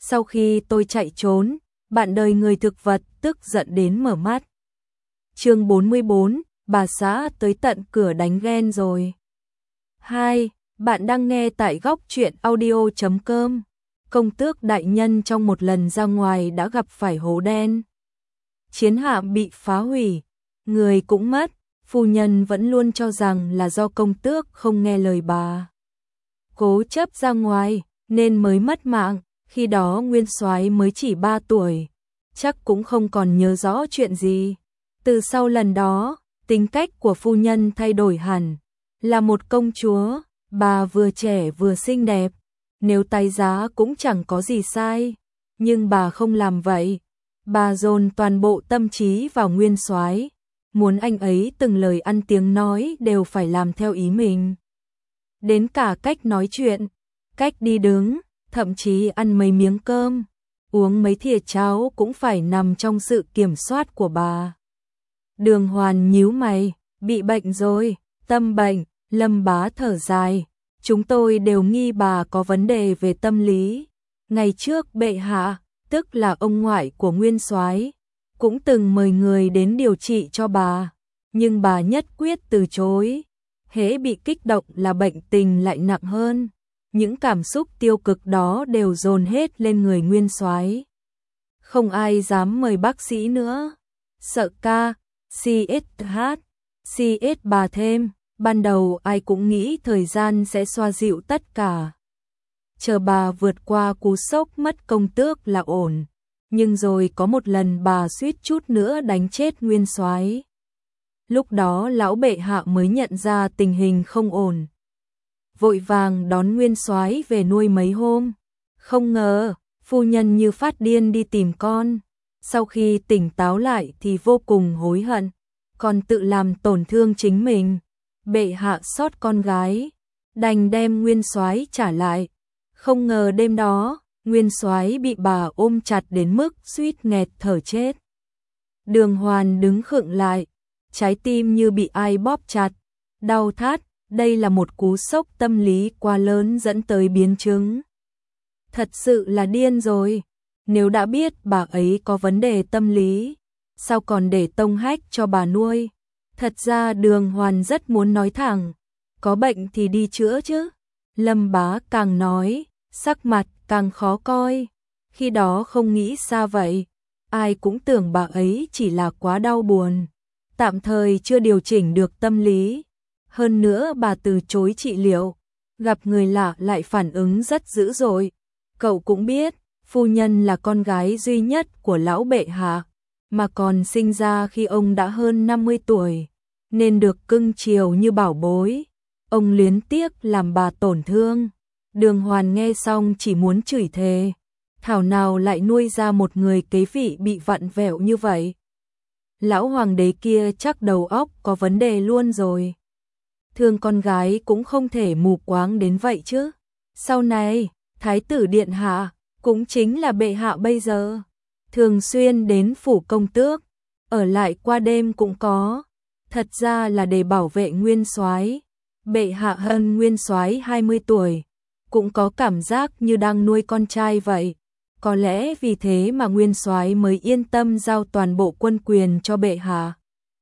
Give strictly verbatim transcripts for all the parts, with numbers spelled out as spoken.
Sau khi tôi chạy trốn, bạn đời người thực vật tức giận đến mở mắt. Chương bốn mươi bốn, bà xã tới tận cửa đánh ghen rồi. hai. Bạn đang nghe tại góc truyện audio chấm com. Công tước đại nhân trong một lần ra ngoài đã gặp phải hố đen. Chiến hạm bị phá hủy, người cũng mất, phu nhân vẫn luôn cho rằng là do công tước không nghe lời bà. Cố chấp ra ngoài, nên mới mất mạng, khi đó Nguyên Soái mới chỉ ba tuổi, chắc cũng không còn nhớ rõ chuyện gì. Từ sau lần đó, tính cách của phu nhân thay đổi hẳn, là một công chúa, bà vừa trẻ vừa xinh đẹp, nếu tái giá cũng chẳng có gì sai, nhưng bà không làm vậy. Bà dồn toàn bộ tâm trí vào Nguyên Soái, muốn anh ấy từng lời ăn tiếng nói đều phải làm theo ý mình. Đến cả cách nói chuyện, cách đi đứng, thậm chí ăn mấy miếng cơm, uống mấy thìa cháo cũng phải nằm trong sự kiểm soát của bà. Đường Hoàn nhíu mày, bị bệnh rồi, tâm bệnh. Lâm Bá thở dài, chúng tôi đều nghi bà có vấn đề về tâm lý. Ngày trước bệ hạ, tức là ông ngoại của Nguyên Soái, cũng từng mời người đến điều trị cho bà, nhưng bà nhất quyết từ chối. Hễ bị kích động là bệnh tình lại nặng hơn. Những cảm xúc tiêu cực đó đều dồn hết lên người Nguyên Soái. Không ai dám mời bác sĩ nữa. Sợ ca, xê ét hát, xê ét bà thêm. Ban đầu ai cũng nghĩ thời gian sẽ xoa dịu tất cả. Chờ bà vượt qua cú sốc mất công tước là ổn. Nhưng rồi có một lần bà suýt chút nữa đánh chết Nguyên Soái. Lúc đó lão bệ hạ mới nhận ra tình hình không ổn. Vội vàng đón Nguyên Soái về nuôi mấy hôm. Không ngờ, phu nhân như phát điên đi tìm con. Sau khi tỉnh táo lại thì vô cùng hối hận, còn tự làm tổn thương chính mình. Bệ hạ xót con gái, đành đem Nguyên Soái trả lại. Không ngờ đêm đó, Nguyên Soái bị bà ôm chặt đến mức suýt nghẹt thở chết. Đường Hoàn đứng khựng lại, trái tim như bị ai bóp chặt, đau thắt. Đây là một cú sốc tâm lý quá lớn dẫn tới biến chứng. Thật sự là điên rồi. Nếu đã biết bà ấy có vấn đề tâm lý, sao còn để tông hách cho bà nuôi? Thật ra Đường Hoàn rất muốn nói thẳng, có bệnh thì đi chữa chứ. Lâm Bá càng nói, sắc mặt càng khó coi. Khi đó không nghĩ xa vậy, ai cũng tưởng bà ấy chỉ là quá đau buồn, tạm thời chưa điều chỉnh được tâm lý. Hơn nữa bà từ chối trị liệu, gặp người lạ lại phản ứng rất dữ dội. Cậu cũng biết, phu nhân là con gái duy nhất của lão bệ hạ, mà còn sinh ra khi ông đã hơn năm mươi tuổi, nên được cưng chiều như bảo bối. Ông luyến tiếc làm bà tổn thương. Đường Hoàn nghe xong chỉ muốn chửi thề, thảo nào lại nuôi ra một người kế vị bị vặn vẹo như vậy. Lão hoàng đế kia chắc đầu óc có vấn đề luôn rồi. Thương con gái cũng không thể mù quáng đến vậy chứ. Sau này, Thái tử điện hạ, cũng chính là bệ hạ bây giờ, thường xuyên đến phủ công tước, ở lại qua đêm cũng có. Thật ra là để bảo vệ Nguyên Soái. Bệ hạ hơn Nguyên Soái hai mươi tuổi, cũng có cảm giác như đang nuôi con trai vậy. Có lẽ vì thế mà Nguyên Soái mới yên tâm giao toàn bộ quân quyền cho bệ hạ.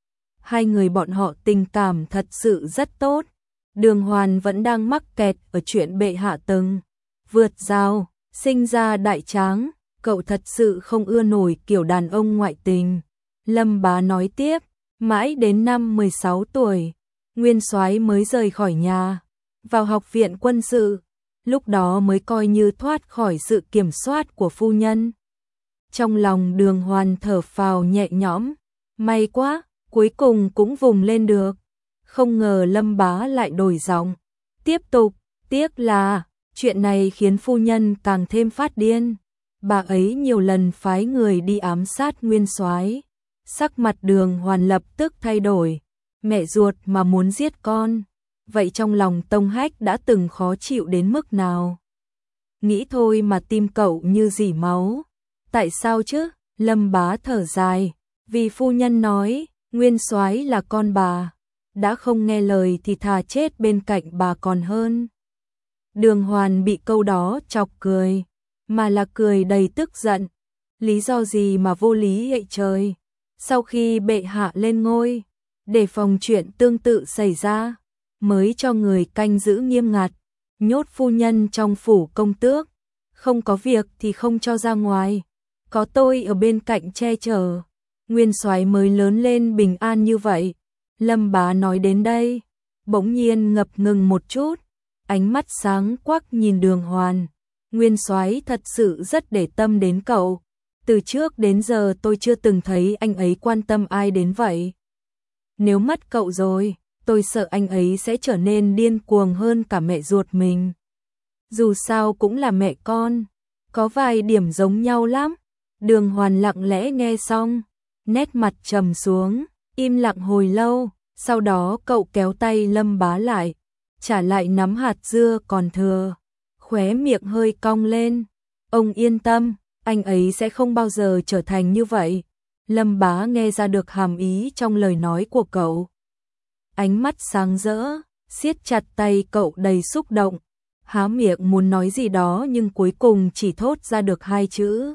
Hai người bọn họ tình cảm thật sự rất tốt. Đường Hoàn vẫn đang mắc kẹt ở chuyện bệ hạ từng vượt rào, sinh ra đại tráng. Cậu thật sự không ưa nổi kiểu đàn ông ngoại tình. Lâm Bá nói tiếp, mãi đến năm mười sáu tuổi, Nguyên Soái mới rời khỏi nhà, vào học viện quân sự. Lúc đó mới coi như thoát khỏi sự kiểm soát của phu nhân. Trong lòng Đường Hoàn thở phào nhẹ nhõm, may quá, cuối cùng cũng vùng lên được. Không ngờ Lâm Bá lại đổi giọng, tiếp tục, tiếc là chuyện này khiến phu nhân càng thêm phát điên. Bà ấy nhiều lần phái người đi ám sát Nguyên Soái. Sắc mặt Đường Hoàn lập tức thay đổi, mẹ ruột mà muốn giết con, vậy trong lòng Tông Hách đã từng khó chịu đến mức nào? Nghĩ thôi mà tim cậu như rỉ máu. Tại sao chứ? Lâm Bá thở dài, vì phu nhân nói, Nguyên Soái là con bà, đã không nghe lời thì thà chết bên cạnh bà còn hơn. Đường Hoàn bị câu đó chọc cười, mà là cười đầy tức giận. Lý do gì mà vô lý vậy trời? Sau khi bệ hạ lên ngôi, để phòng chuyện tương tự xảy ra, mới cho người canh giữ nghiêm ngặt, nhốt phu nhân trong phủ công tước, không có việc thì không cho ra ngoài, có tôi ở bên cạnh che chở, nguyên soái mới lớn lên bình an như vậy. Lâm Bá nói đến đây, bỗng nhiên ngập ngừng một chút, ánh mắt sáng quắc nhìn Đường Hoàn. Nguyên soái thật sự rất để tâm đến cậu, từ trước đến giờ tôi chưa từng thấy anh ấy quan tâm ai đến vậy. Nếu mất cậu rồi, tôi sợ anh ấy sẽ trở nên điên cuồng hơn cả mẹ ruột mình. Dù sao cũng là mẹ con, có vài điểm giống nhau lắm. Đường Hoàn lặng lẽ nghe xong, nét mặt trầm xuống, im lặng hồi lâu, sau đó cậu kéo tay Lâm Bá lại, trả lại nắm hạt dưa còn thừa, khóe miệng hơi cong lên. Ông yên tâm, anh ấy sẽ không bao giờ trở thành như vậy. Lâm Bá nghe ra được hàm ý trong lời nói của cậu. Ánh mắt sáng rỡ, siết chặt tay cậu đầy xúc động, há miệng muốn nói gì đó nhưng cuối cùng chỉ thốt ra được hai chữ.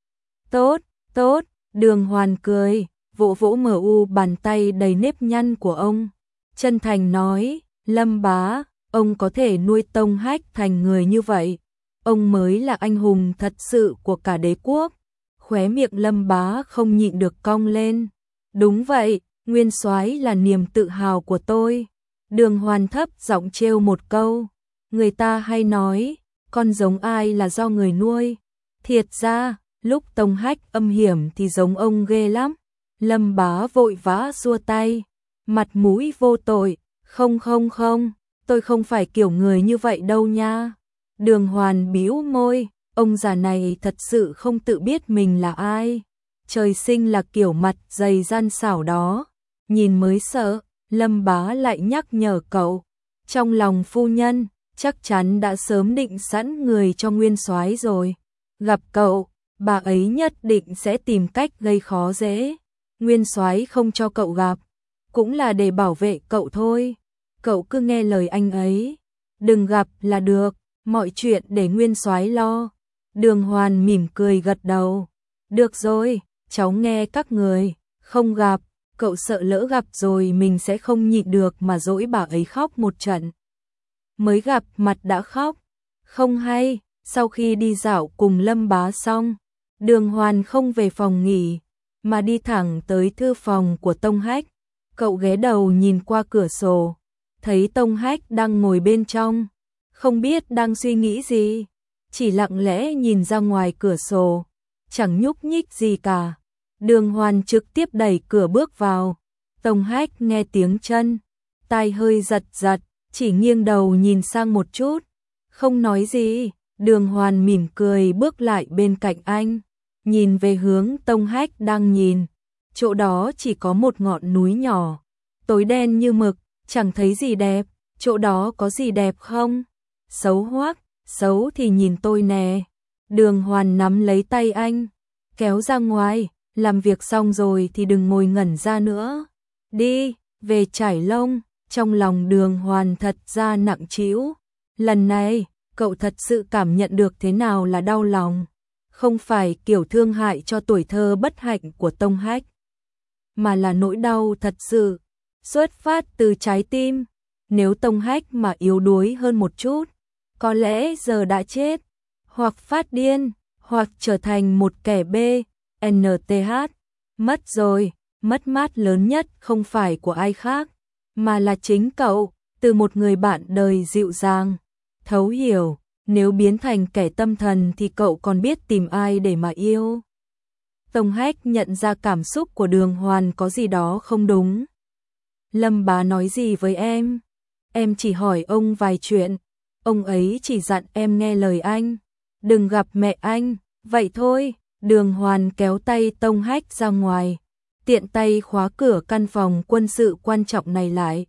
Tốt, tốt, Đường Hoàn cười, vỗ vỗ mờ u bàn tay đầy nếp nhăn của ông. Chân thành nói, Lâm Bá, ông có thể nuôi Tông Hách thành người như vậy. Ông mới là anh hùng thật sự của cả đế quốc. Khóe miệng Lâm Bá không nhịn được cong lên. Đúng vậy, nguyên soái là niềm tự hào của tôi. Đường Hoàn thấp giọng trêu một câu. Người ta hay nói, con giống ai là do người nuôi. Thiệt ra, lúc Tông Hách âm hiểm thì giống ông ghê lắm. Lâm Bá vội vã xua tay, mặt mũi vô tội. Không không không, tôi không phải kiểu người như vậy đâu nha. Đường Hoàn bĩu môi, ông già này thật sự không tự biết mình là ai. Trời sinh là kiểu mặt dày gian xảo đó. Nhìn mới sợ, Lâm Bá lại nhắc nhở cậu. Trong lòng phu nhân, chắc chắn đã sớm định sẵn người cho nguyên soái rồi. Gặp cậu, bà ấy nhất định sẽ tìm cách gây khó dễ. Nguyên soái không cho cậu gặp, cũng là để bảo vệ cậu thôi. Cậu cứ nghe lời anh ấy, đừng gặp là được, mọi chuyện để nguyên soái lo. Đường Hoàn mỉm cười gật đầu. Được rồi, cháu nghe các người, không gặp, cậu sợ lỡ gặp rồi mình sẽ không nhịn được mà dỗi bà ấy khóc một trận. Mới gặp mặt đã khóc, không hay. Sau khi đi dạo cùng Lâm Bá xong, Đường Hoàn không về phòng nghỉ, mà đi thẳng tới thư phòng của Tông Hách. Cậu ghé đầu nhìn qua cửa sổ, thấy Tông Hách đang ngồi bên trong, không biết đang suy nghĩ gì, chỉ lặng lẽ nhìn ra ngoài cửa sổ, chẳng nhúc nhích gì cả. Đường Hoàn trực tiếp đẩy cửa bước vào. Tông Hách nghe tiếng chân, tai hơi giật giật, chỉ nghiêng đầu nhìn sang một chút, không nói gì. Đường Hoàn mỉm cười bước lại bên cạnh anh, nhìn về hướng Tông Hách đang nhìn. Chỗ đó chỉ có một ngọn núi nhỏ, tối đen như mực, chẳng thấy gì đẹp. Chỗ đó có gì đẹp không? Xấu hoắc, xấu thì nhìn tôi nè. Đường Hoàn nắm lấy tay anh, kéo ra ngoài, làm việc xong rồi thì đừng ngồi ngẩn ra nữa. Đi, về trải lông. Trong lòng Đường Hoàn thật ra nặng trĩu. Lần này, cậu thật sự cảm nhận được thế nào là đau lòng. Không phải kiểu thương hại cho tuổi thơ bất hạnh của Tông Hách, mà là nỗi đau thật sự, xuất phát từ trái tim. Nếu Tông Hách mà yếu đuối hơn một chút, có lẽ giờ đã chết, hoặc phát điên, hoặc trở thành một kẻ bê en tê hát. Mất rồi, mất mát lớn nhất không phải của ai khác, mà là chính cậu, từ một người bạn đời dịu dàng, thấu hiểu. Nếu biến thành kẻ tâm thần thì cậu còn biết tìm ai để mà yêu. Tông Hách nhận ra cảm xúc của Đường Hoàn có gì đó không đúng. Lâm Bá nói gì với em? Em chỉ hỏi ông vài chuyện. Ông ấy chỉ dặn em nghe lời anh, đừng gặp mẹ anh, vậy thôi. Đường Hoàn kéo tay Tông Hách ra ngoài, tiện tay khóa cửa căn phòng quân sự quan trọng này lại,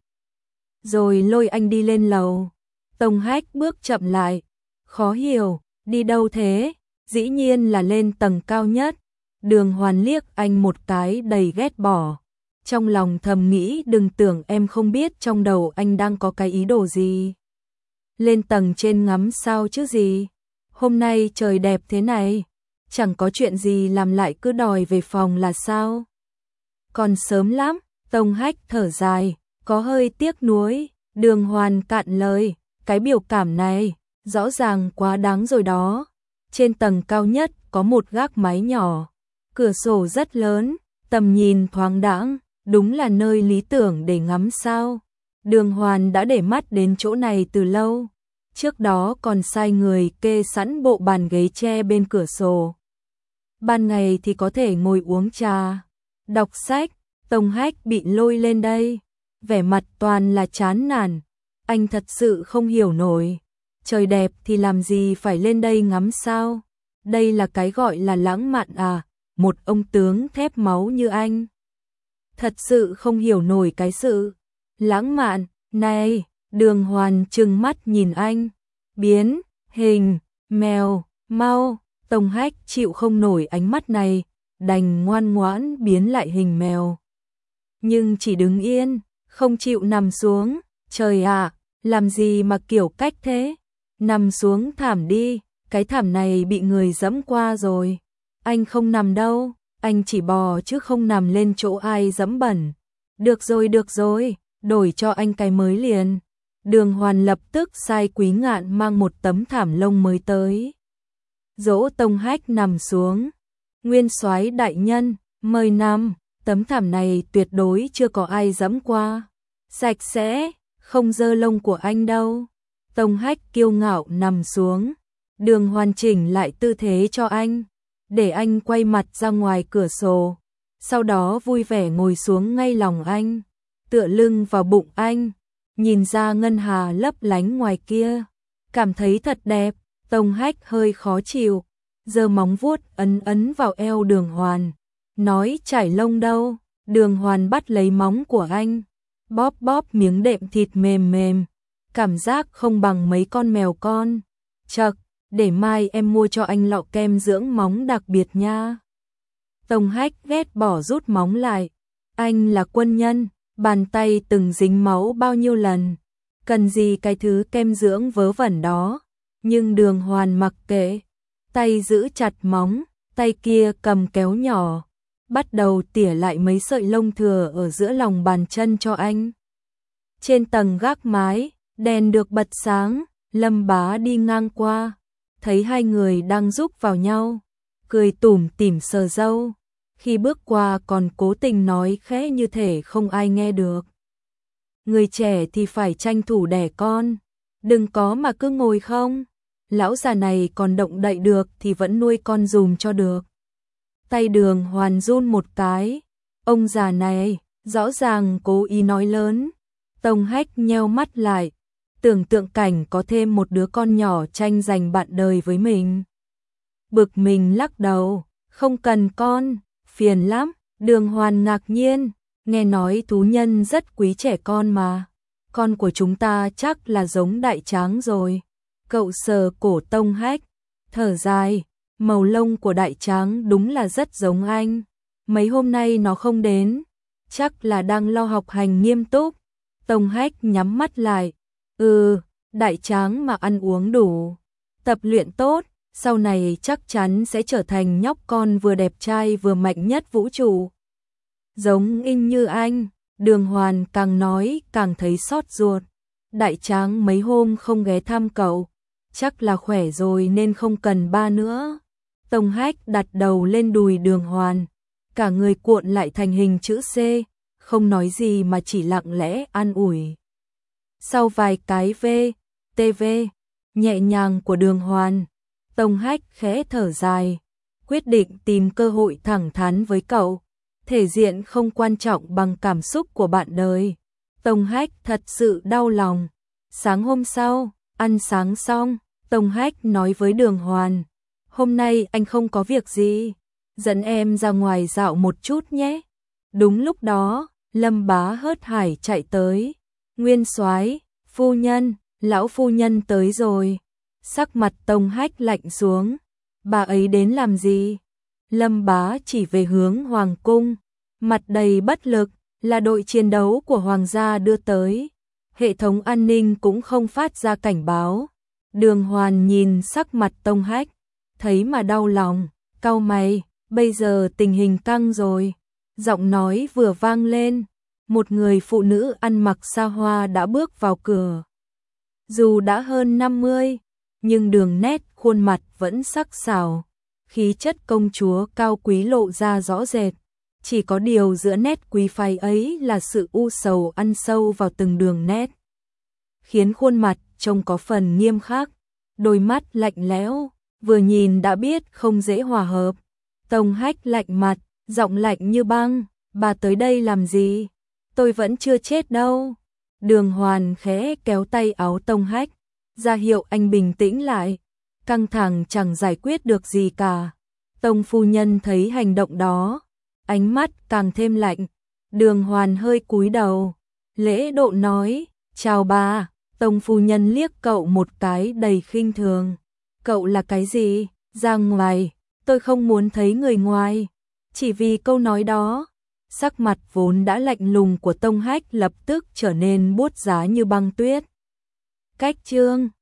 rồi lôi anh đi lên lầu. Tông Hách bước chậm lại, khó hiểu, đi đâu thế? Dĩ nhiên là lên tầng cao nhất. Đường Hoàn liếc anh một cái đầy ghét bỏ, trong lòng thầm nghĩ đừng tưởng em không biết trong đầu anh đang có cái ý đồ gì. Lên tầng trên ngắm sao chứ gì. hôm nay trời đẹp thế này, chẳng có chuyện gì làm lại cứ đòi về phòng là sao? Còn sớm lắm, Tông Hách thở dài, có hơi tiếc nuối. Đường Hoàn cạn lời, cái biểu cảm này, rõ ràng quá đáng rồi đó. Trên tầng cao nhất có một gác mái nhỏ, cửa sổ rất lớn, tầm nhìn thoáng đãng, đúng là nơi lý tưởng để ngắm sao. Đường Hoàn đã để mắt đến chỗ này từ lâu, trước đó còn sai người kê sẵn bộ bàn ghế tre bên cửa sổ. Ban ngày thì có thể ngồi uống trà, đọc sách. Tông Hách bị lôi lên đây, vẻ mặt toàn là chán nản, anh thật sự không hiểu nổi, trời đẹp thì làm gì phải lên đây ngắm sao, đây là cái gọi là lãng mạn à, một ông tướng thép máu như anh. Thật sự không hiểu nổi cái sự lãng mạn này. Đường Hoàn trừng mắt nhìn anh, biến hình mèo mau. Tông Hách chịu không nổi ánh mắt này, đành ngoan ngoãn biến lại hình mèo. Nhưng chỉ đứng yên, không chịu nằm xuống. Trời ạ, làm gì mà kiểu cách thế? Nằm xuống thảm đi, cái thảm này bị người dẫm qua rồi. Anh không nằm đâu, anh chỉ bò chứ không nằm lên chỗ ai dẫm bẩn. Được rồi, được rồi, đổi cho anh cái mới liền. Đường Hoàn lập tức sai Quý Ngạn mang một tấm thảm lông mới tới, dỗ Tông Hách nằm xuống. Nguyên soái đại nhân, mời nằm, tấm thảm này tuyệt đối chưa có ai dẫm qua. Sạch sẽ, không dơ lông của anh đâu. Tông Hách kiêu ngạo nằm xuống. Đường Hoàn chỉnh lại tư thế cho anh, để anh quay mặt ra ngoài cửa sổ. Sau đó vui vẻ ngồi xuống ngay lòng anh, tựa lưng vào bụng anh, nhìn ra ngân hà lấp lánh ngoài kia, cảm thấy thật đẹp. Tông Hách hơi khó chịu, giơ móng vuốt ấn ấn vào eo Đường Hoàn, nói chải lông đâu. Đường Hoàn bắt lấy móng của anh, bóp bóp miếng đệm thịt mềm mềm, cảm giác không bằng mấy con mèo con. Chậc, để mai em mua cho anh lọ kem dưỡng móng đặc biệt nha. Tông Hách ghét bỏ rút móng lại, anh là quân nhân, bàn tay từng dính máu bao nhiêu lần, cần gì cái thứ kem dưỡng vớ vẩn đó. Nhưng Đường Hoàn mặc kệ, tay giữ chặt móng, tay kia cầm kéo nhỏ, bắt đầu tỉa lại mấy sợi lông thừa ở giữa lòng bàn chân cho anh. Trên tầng gác mái, đèn được bật sáng, Lâm Bá đi ngang qua, thấy hai người đang giúp vào nhau, cười tủm tỉm sờ râu, khi bước qua còn cố tình nói khẽ như thể không ai nghe được. Người trẻ thì phải tranh thủ đẻ con, đừng có mà cứ ngồi không. Lão già này còn động đậy được thì vẫn nuôi con dùm cho được. Tay Đường Hoàn run một cái, ông già này rõ ràng cố ý nói lớn. Tông Hách nheo mắt lại, tưởng tượng cảnh có thêm một đứa con nhỏ tranh giành bạn đời với mình. Bực mình lắc đầu, không cần con, phiền lắm. Đường Hoàn ngạc nhiên, nghe nói thú nhân rất quý trẻ con mà, con của chúng ta chắc là giống đại tráng rồi. Cậu sờ cổ Tông Hách, thở dài, màu lông của đại tráng đúng là rất giống anh. Mấy hôm nay nó không đến, chắc là đang lo học hành nghiêm túc. Tông Hách nhắm mắt lại, ừ, đại tráng mà ăn uống đủ, tập luyện tốt, sau này chắc chắn sẽ trở thành nhóc con vừa đẹp trai vừa mạnh nhất vũ trụ. Giống in như anh. Đường Hoàn càng nói càng thấy xót ruột. Đại tráng mấy hôm không ghé thăm cậu, chắc là khỏe rồi nên không cần ba nữa. Tông Hách đặt đầu lên đùi Đường Hoàn, cả người cuộn lại thành hình chữ C, không nói gì mà chỉ lặng lẽ an ủi. Sau vài cái v, tv, nhẹ nhàng của Đường Hoàn, Tông Hách khẽ thở dài, quyết định tìm cơ hội thẳng thắn với cậu. Thể diện không quan trọng bằng cảm xúc của bạn đời. Tông Hách thật sự đau lòng. Sáng hôm sau, ăn sáng xong, Tông Hách nói với Đường Hoàn, hôm nay anh không có việc gì, dẫn em ra ngoài dạo một chút nhé. Đúng lúc đó, Lâm Bá hớt hải chạy tới. Nguyên soái, phu nhân, lão phu nhân tới rồi. Sắc mặt Tông Hách lạnh xuống. Bà ấy đến làm gì? Lâm Bá chỉ về hướng Hoàng cung, mặt đầy bất lực, là đội chiến đấu của Hoàng gia đưa tới. Hệ thống an ninh cũng không phát ra cảnh báo, Đường Hoàn nhìn sắc mặt Tông Hách, thấy mà đau lòng, cau mày, bây giờ tình hình căng rồi. Giọng nói vừa vang lên, một người phụ nữ ăn mặc xa hoa đã bước vào cửa. Dù đã hơn năm mươi, nhưng đường nét khuôn mặt vẫn sắc sảo, khí chất công chúa cao quý lộ ra rõ rệt. Chỉ có điều giữa nét quý phái ấy là sự u sầu ăn sâu vào từng đường nét, khiến khuôn mặt trông có phần nghiêm khắc, đôi mắt lạnh lẽo, vừa nhìn đã biết không dễ hòa hợp. Tông Hách lạnh mặt, giọng lạnh như băng, bà tới đây làm gì? Tôi vẫn chưa chết đâu. Đường Hoàn khẽ kéo tay áo Tông Hách, ra hiệu anh bình tĩnh lại, căng thẳng chẳng giải quyết được gì cả. Tông phu nhân thấy hành động đó, ánh mắt càng thêm lạnh. Đường Hoàn hơi cúi đầu, lễ độ nói, chào bà. Tông phu nhân liếc cậu một cái đầy khinh thường. Cậu là cái gì? Ra ngoài, tôi không muốn thấy người ngoài. Chỉ vì câu nói đó, sắc mặt vốn đã lạnh lùng của Tông Hách lập tức trở nên buốt giá như băng tuyết. Cách chương